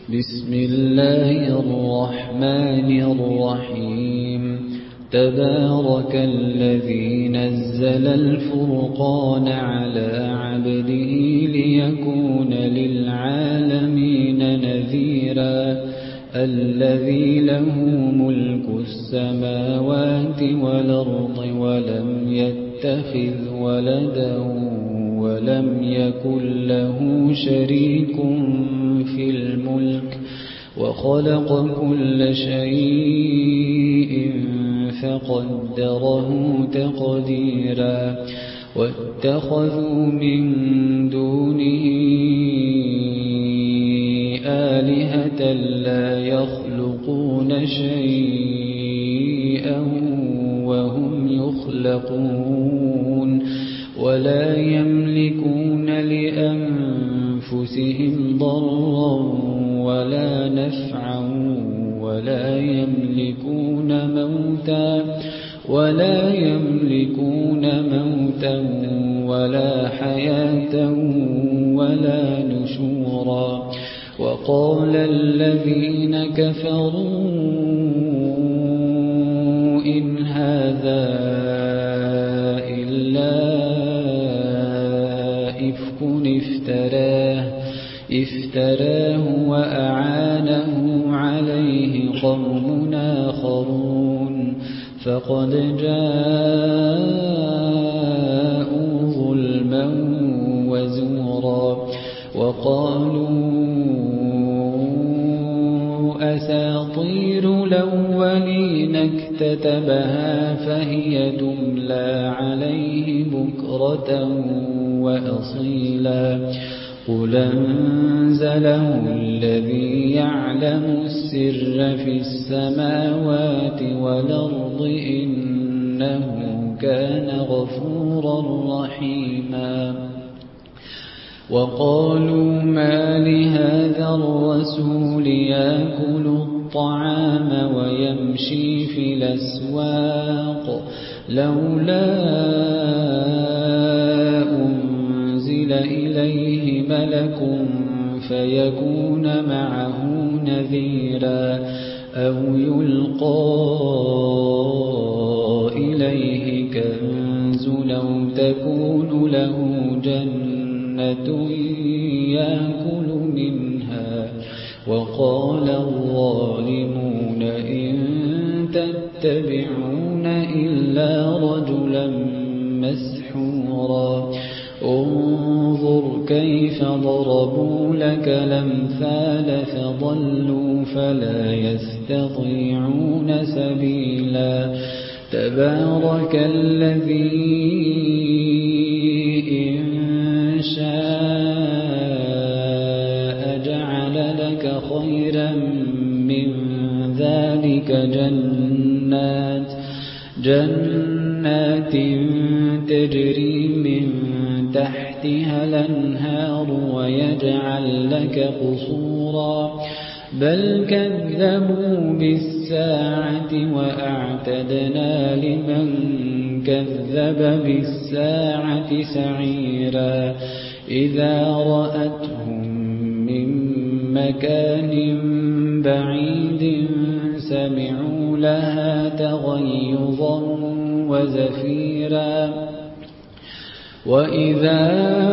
بسم الله الرحمن الرحيم تبارك الذي نزل الفرقان على عبده ليكون للعالمين نذيرا الذي له ملك السماوات والأرض ولم يتخذ ولدا ولم يكن له شريك في الملك وخلق كل شيء فقدره تقديرا واتخذوا من دونه آلهة لا يخلقون شيئا وهم يخلقون ولا يملكون لأنفسهم ضرا ولا نفعا ولا يملكون موتا ولا حياة ولا نشورا وقال الذين كفروا إن هذا إلا إفك افتراه وأعانه عليه قوم آخرون فقد جاءوا ظلما وزورا وقالوا أساطير الأولين اكتتبها فهي تملى عليه بكرة وأصيلا قل أنزله الذي يعلم السر في السماوات والأرض إنه كان غفورا رحيما وقالوا ما لهذا الرسول يأكل الطعام ويمشي في الأسواق لولا أنزل إليه ملك فيكون معه نذيرا أو يلقى إليه كنز أو تكون له جنة يأكل منها وقال الظالمون إن تتبعون إلا رجلا مسحورا انظر كيف ضربوا لك الأمثال فضلوا فلا يستطيعون سبيلا تبارك الذي إن شاء جعل لك خيرا من ذلك جنات تجري من تحتها الأنهار ويجعل لك قصورا بل كذبوا بالساعة وأعتدنا لمن كذب بالساعة سعيرا إذا رأتهم من مكان بعيد سمعوا لها تغيظا وزفيرا وإذا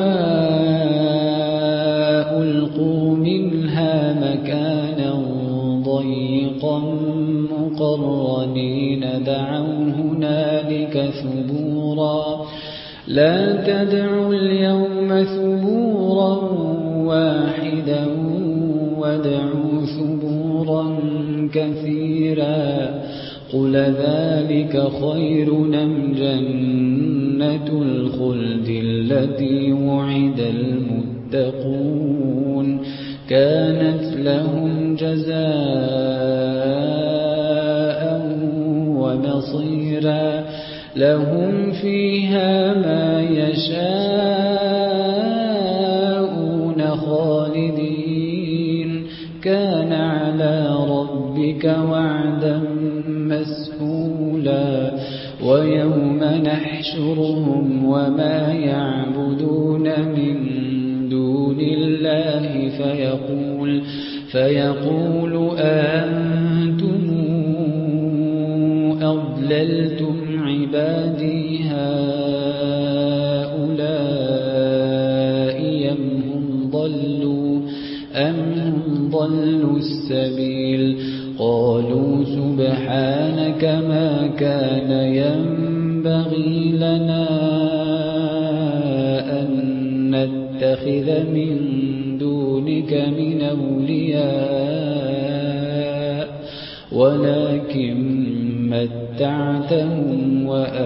ألقوا منها مكانا ضيقا مقرنين دعوا هنالك ثبورا لا تدعوا اليوم ثبورا واحدا وادعوا ثبورا كثيرا قل ذلك خير أم جنة الخلد التي وعد المتقون كانت لهم جزاء ومصيرا لهم فيها ما يشاءون خالدين كان على ربك وعدا مسئولا ويوم نحشرهم وما يعبدون من دون الله فيقول أنتم أضللتم عبادي هؤلاء أم هم ضلوا السبيل قالوا سبحانك ما كان ينبغي لنا أن نتخذ من دونك من أولياء ولكن متعتهم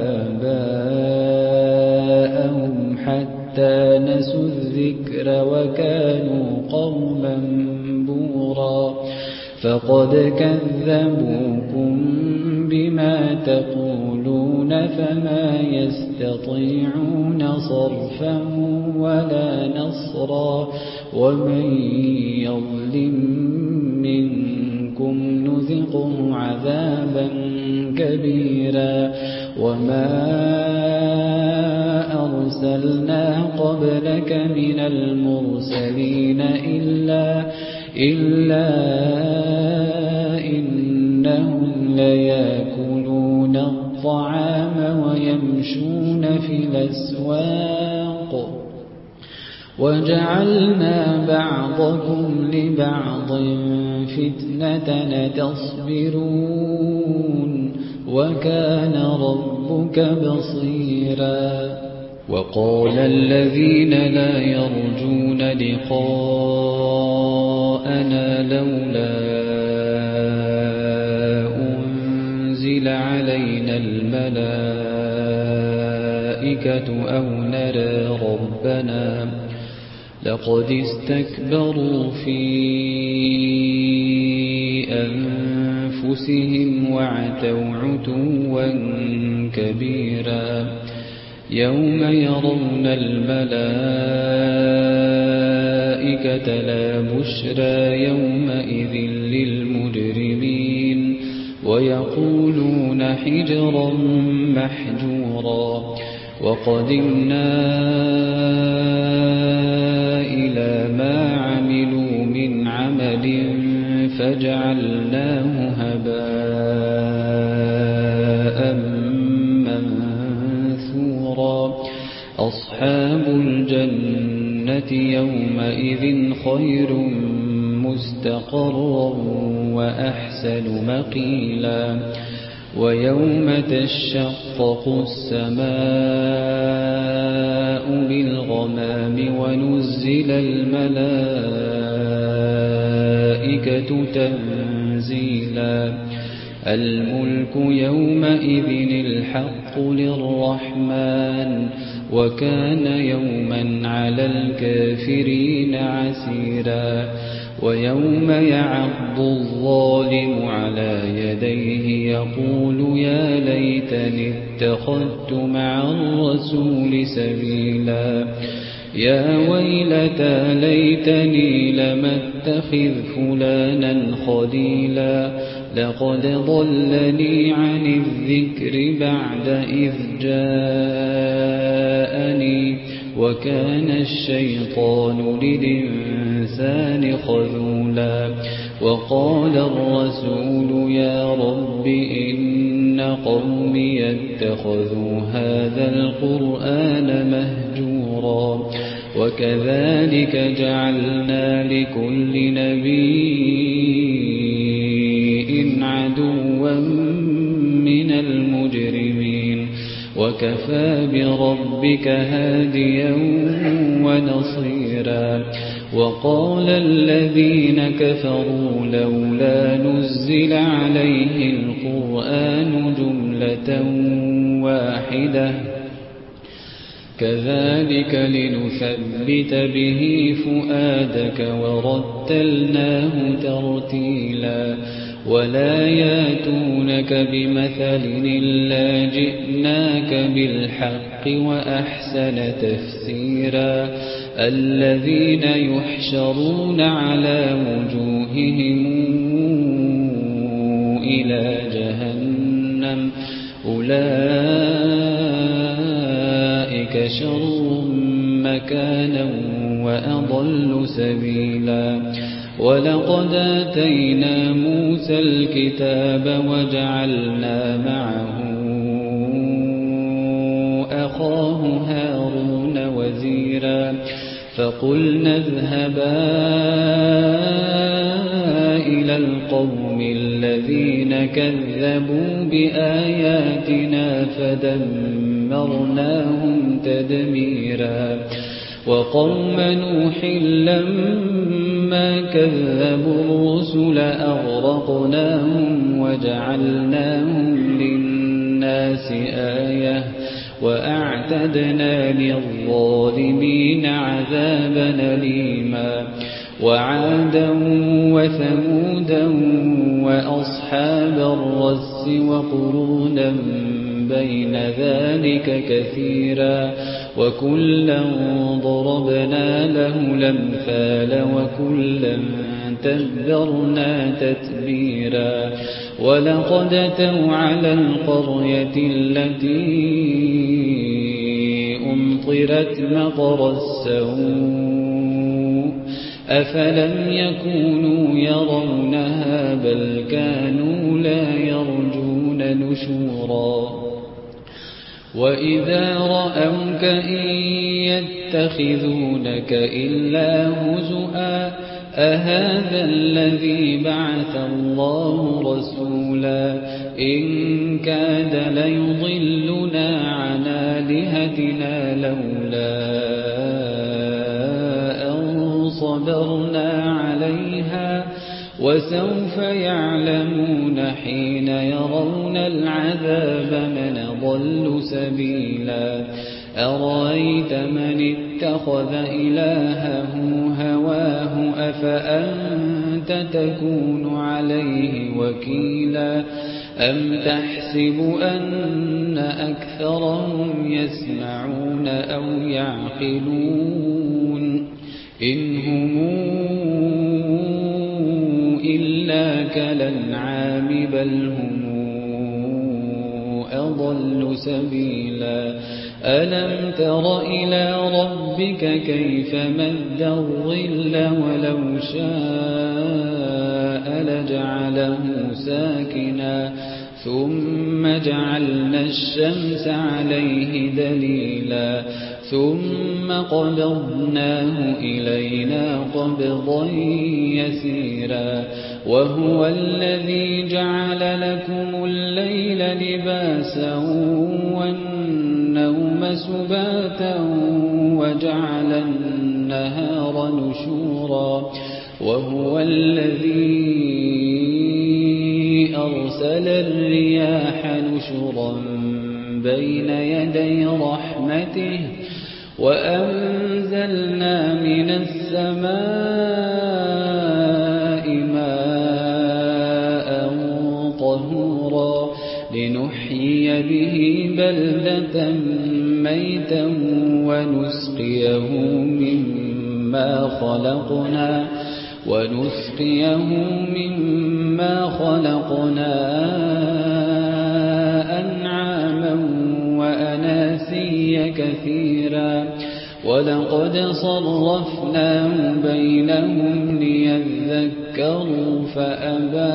وآباءهم حتى نسوا الذكر وكانوا قوما بورا فقد كذبوكم بما تقولون فما يستطيعون صرفا ولا نصرا ومن يظلم منكم نذقه عذابا كبيرا وما أرسلنا قبلك من المرسلين إلا إنهم ليأكلون الطعام ويمشون في الأسواق وجعلنا بعضكم لبعض فتنة تصبرون وكان ربك بصيرا وقال الذين لا يرجون لقاءنا لولا أنزل علينا الملائكة أو نرى ربنا لقد استكبروا في أنفسهم وعتوا عتوا كبيرا يوم يرون الملائكة لا بشرى يومئذ للمجرمين ويقولون حجرا محجورا وقدمنا إلى ما عملوا من عمل فجعلناه هباء منثورا أصحاب الجنة يومئذ خير مستقرا وأحسن مقيلا ويوم تشقق السماء بالغمام ونزل الملائكة تنزيلا الملك يومئذ الحق للرحمن وكان يوما على الكافرين عسيرا ويوم يعض الظالم على يديه يقول يا ليتني اتخذت مع الرسول سبيلا يا ويلتى ليتني لم اتخذ فلانا خليلا لقد ضلني عن الذكر بعد إذ جاءني وكان الشيطان للإنسان خذولا وقال الرسول يا رب إن قومي اتخذوا هذا القرآن مهجورا وكذلك جعلنا لكل نبي عدوا من المجرمين وكفى بربك هاديا ونصيرا وقال الذين كفروا لولا نزل عليه القرآن جملة واحدة كذلك لنثبت به فؤادك ورتلناه ترتيلا ولا ياتونك بمثل إلا جئناك بالحق وأحسن تفسيرا الذين يحشرون على وجوههم إلى جهنم أولئك شر مكانا وأضل سبيلا ولقد آتينا موسى الكتاب وجعلنا معه أخاه هارون وزيرا فقلنا اذهبا إلى القوم الذين كذبوا بآياتنا فدمرناهم تدميرا وقوم نوح لما كذبوا الرسل أغرقناهم وجعلناهم للناس آية وأعتدنا للظالمين عذابا أليما وعادا وثمودا وأصحاب الرس وقرونا بين ذلك كثيرا وكلا ضربنا له الأمثال وكلا تبرنا تتبيرا ولقد أتوا على القرية التي أمطرت مطر السوء أفلم يكونوا يرونها بل كانوا لا يرجون نشورا وإذا رأوك إن يتخذونك إلا هزؤا أهذا الذي بعث الله رسولا إن كاد ليضلنا عن آلهتنا لولا أن صبرنا عليها وسوف يعلمون حين يرون العذاب من ضل سبيلا أرأيت من اتخذ إلهه هواه أفأنت تكون عليه وكيلا أم تحسب أن أكثرهم يسمعون أو يعقلون إن هم إلا كالأنعام بل هم أضل سبيلا ألم تر إلى ربك كيف مد الظل ولو شاء لجعله ساكنا ثم جعلنا الشمس عليه دليلا ثم قبضناه إلينا قبضا يسيرا وهو الذي جعل لكم الليل لباسا والنوم سباتا وجعل النهار نشورا وهو الذي أرسل الرياح نشرا بين يدي رحمته وأنزلنا من السماء ماء طهورا لنحيي به بلدة ميتا ونسقيه مما خلقنا أنعاما وأناسيا كثيرا ولقد صرفناه بينهم ليذكروا فأبى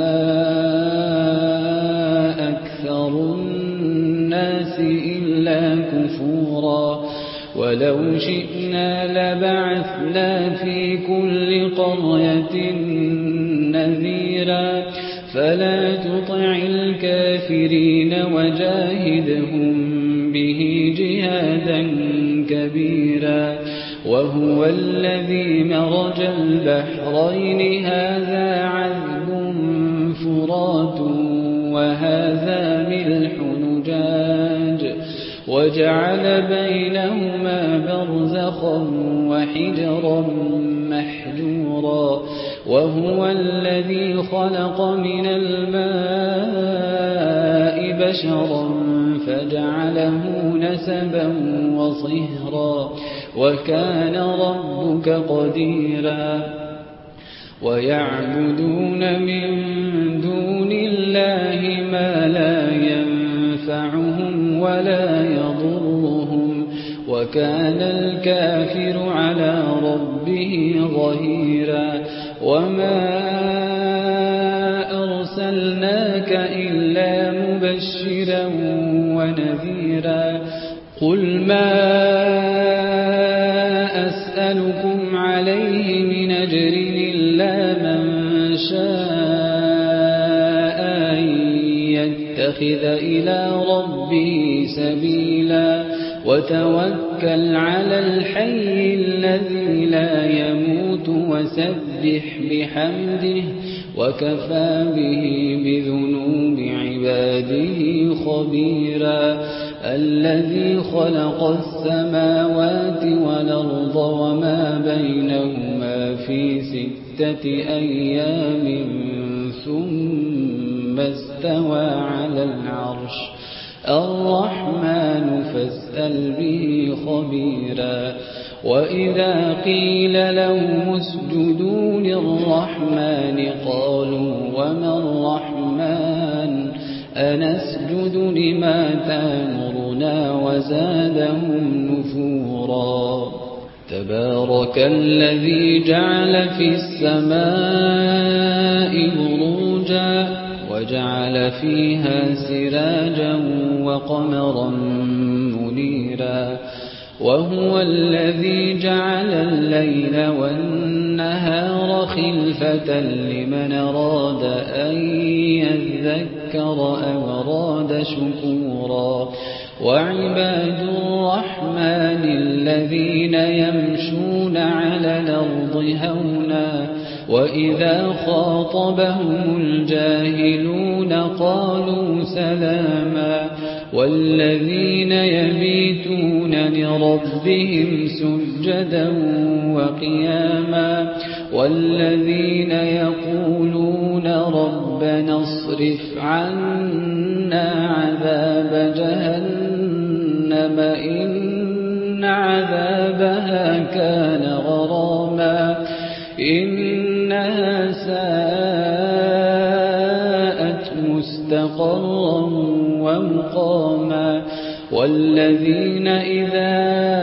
أكثر الناس إلا كفورا ولو شئنا لبعثنا في كل قرية نذيرا فلا تطع الكافرين وجاهدهم به جهادا كبيرا وهو الذي مرج البحرين هذا عذب فرات وهذا ملح نجاج وجعل بينهما برزخا وحجرا محجورا وهو الذي خلق من الماء بشرا فجعله نسبا وصهرا وكان ربك قديرا ويعبدون من دون الله ما لا ينفعهم ولا يضرهم وكان الكافر على ربه ظهيرا وما أرسلناك إلا مبشرا ونذيرا قل ما أسألكم عليه من أجر إلا من شاء أن يتخذ إلى ربه سبيلا وتوكل على الحي الذي لا يموت وسبح بحمده وكفى به بذنوب عباده خبيرا الذي خلق السماوات والأرض وما بينهما في 6 أيام ثم استوى على العرش الرحمن فاسأل به خبيرا وإذا قيل لهم اسجدوا للرحمن قالوا وما الرحمن أنسجد لما تأمرنا وزادهم نفورا تبارك الذي جعل في السماء بروجا وجعل فيها سراجا وقمرا منيرا وهو الذي جعل الليل والنهار خلفة لمن أراد أن يذكر أو أراد شكورا وعباد الرحمن الذين يمشون على الأرض هونا وإذا خاطبهم الجاهلون قالوا سلاما والذين يبيتون لربهم سجدا وقياما والذين يقولون ربنا اصرف عنا عذاب جهنم إن عذابها كان غراما إنها ساءت مستقرا ومقاما والذين إذا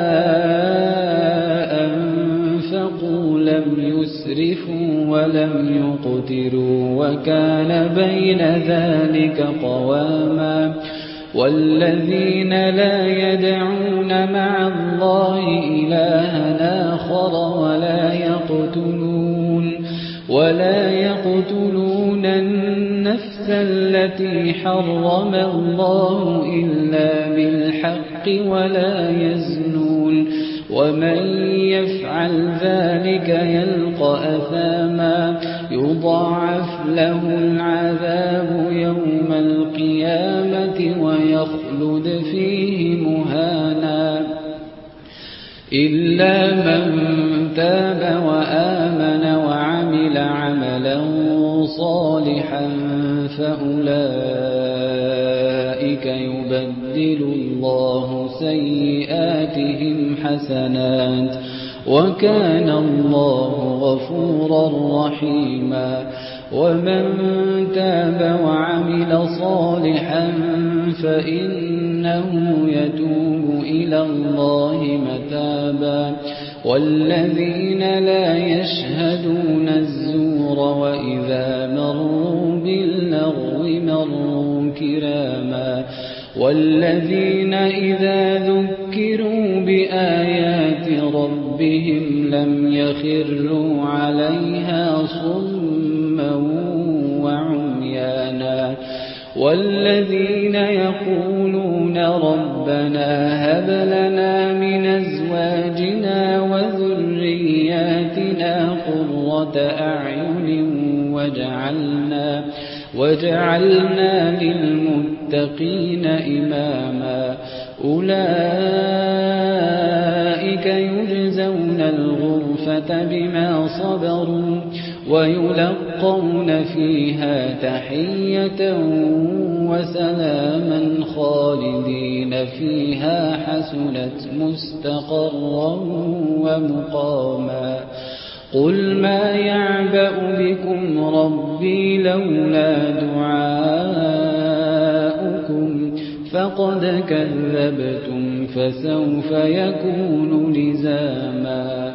أنفقوا لم يسرفوا ولم يقتروا وكان بين ذلك قواما والذين لا يدعون مع الله إلها آخر ولا يقتلون النفس التي حرم الله إلا بالحق ولا يزنون ومن يفعل ذلك يلقى أثاما يضاعف له العذاب يوم القيامة ويخلد فيه مهانا إلا من تاب وآمن وعمل عملا صالحا فأولئك يبدل الله سيئاتهم حسنات وكان الله غفورا رحيما ومن تاب وعمل صالحا فإنه يتوب إلى الله متابا والذين لا يشهدون الزور وإذا مروا باللغو مروا كراما والذين إذا ذكروا بآيات ربهم لم يخروا عليها صما وعميانا والذين يقولون ربنا هب لنا من أزواجنا وذرياتنا قرة أعين وجعلنا للمتقين إماما أولئك يجزون الغرفة بما صبروا ويلقون فيها تحية وسلاما خالدين فيها حسنت مستقرا ومقاما قل ما يعبأ بكم ربي لولا دعاؤكم فقد كذبتم فسوف يكون لزاما